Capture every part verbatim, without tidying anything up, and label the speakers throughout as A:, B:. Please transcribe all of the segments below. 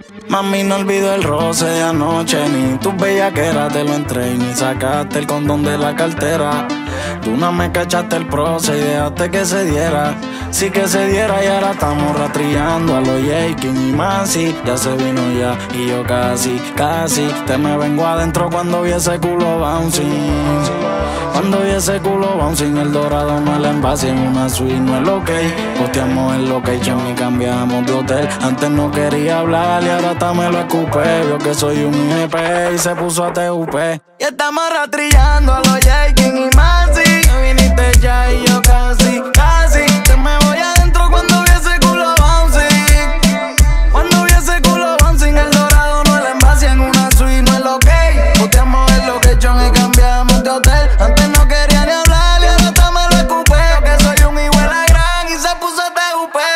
A: Mami, no olvido el roce de anoche, ni tus bellaqueras te lo entré, ni sacaste el condón de la cartera. Tú no me cachaste el proce y dejaste que se diera. Sí que se diera y ahora estamos rastrillando a los Yakin y Masi. Ya se vino ya y yo casi, casi te me vengo adentro cuando vi ese culo bouncing. Cuando vi ese culo bouncing, el dorado me la envase en una suite, no es lo que posteamos el location y cambiamos de hotel. Antes no quería hablar y ahora hasta me lo escupé. Vio que soy un I G P y se puso a T U P. Y estamos rastrillando a los Yakin y Masi. Ya viniste ya y yo casi, casi te me voy adentro cuando vi ese culo bouncing. Cuando vi ese culo bouncing, el dorado no la envase en una suite, no es lo que posteamos el location y cambiamos de hotel. Antes no quería ni hablar y ahora hasta me lo escupé. Que soy un hijo de la gran y se puso a T U P.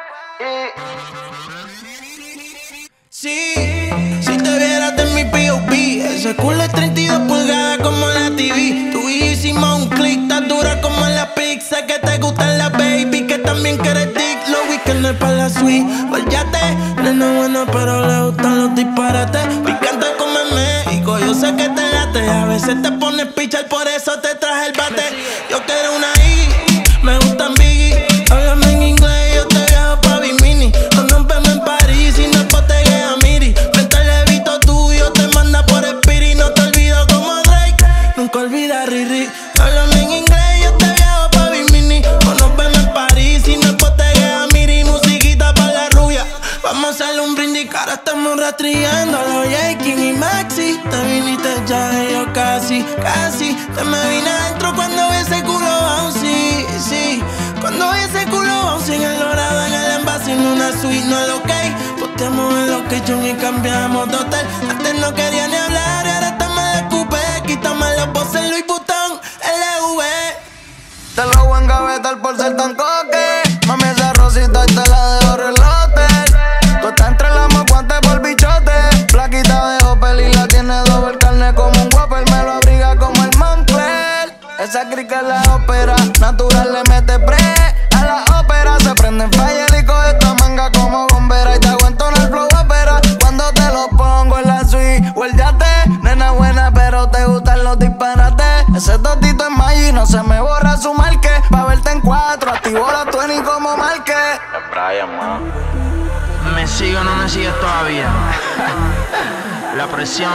B: Sí, si te vieras de mi P O V, ese culo es treinta y dos pulgadas como la T V. Tú hicimos un click, estás dura como la pizza. Que te gustan las baby, que también quieres dick. Los weekends para la suite, olvídate. Nena buena pero le gustan los disparates. Picante como México, yo sé que te late. A veces te pones pichar, por eso te traje el bate. Yo quiero una I, me gustan Biggie. Háblame en inglés, yo te viajo pa' Bimini. Nos vemos en París y no es botegue a Miri. Frente al levito tuyo te manda por Spirit. No te olvido como Drake, nunca olvida Riri. Háblame en inglés, yo te viajo pa' Bimini. Nos vemos en París y no es botegue a Miri. Musiquita pa' la rubia, vamos a hacerle un brindis, cara estamos rastrillando a los Yakin y Maxi. Te viniste ya y yo casi, casi te me vine adentro cuando vi ese culo bouncing, sí. Cuando vi ese culo bouncing, el dorado en el envase en una suite, no es lo que posteamos el location y cambiamos de hotel. Antes no quería ni hablar y ahora hasta me la escupé. Quítame los bosses Louis Vuitton, L V.
A: Te lo voy a engavetar por ser tan coque. Mami, esa rosita y te la dejo relote. Tú estás entre la guantes por bichote. Plaquita de Opel y la tiene doble carne como un Whopper. Me lo abriga como el Moncler. Esa crica es la ópera, natural le mete pre. A la ópera se prende en falla y coge esta manga como bombera. Y te aguanto en el flow ópera cuando te lo pongo en la suite o el yate. Nena buena pero te gustan los disparates. Ese totito es Maggi, no se me borra su marque. Pa' verte en cuatro, activo la veinte como marque. Es Brian, man.
B: ¿Me sigue o no me sigues todavía? La presión.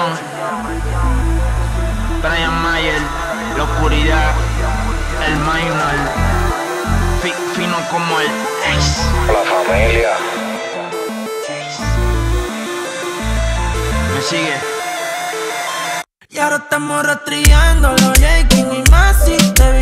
B: Brian Mayer, la oscuridad, el minor, fi, fino como el Ace.
A: La familia.
B: ¿Me sigue? Y ahora estamos rastrillando los Yakin y Masi. Te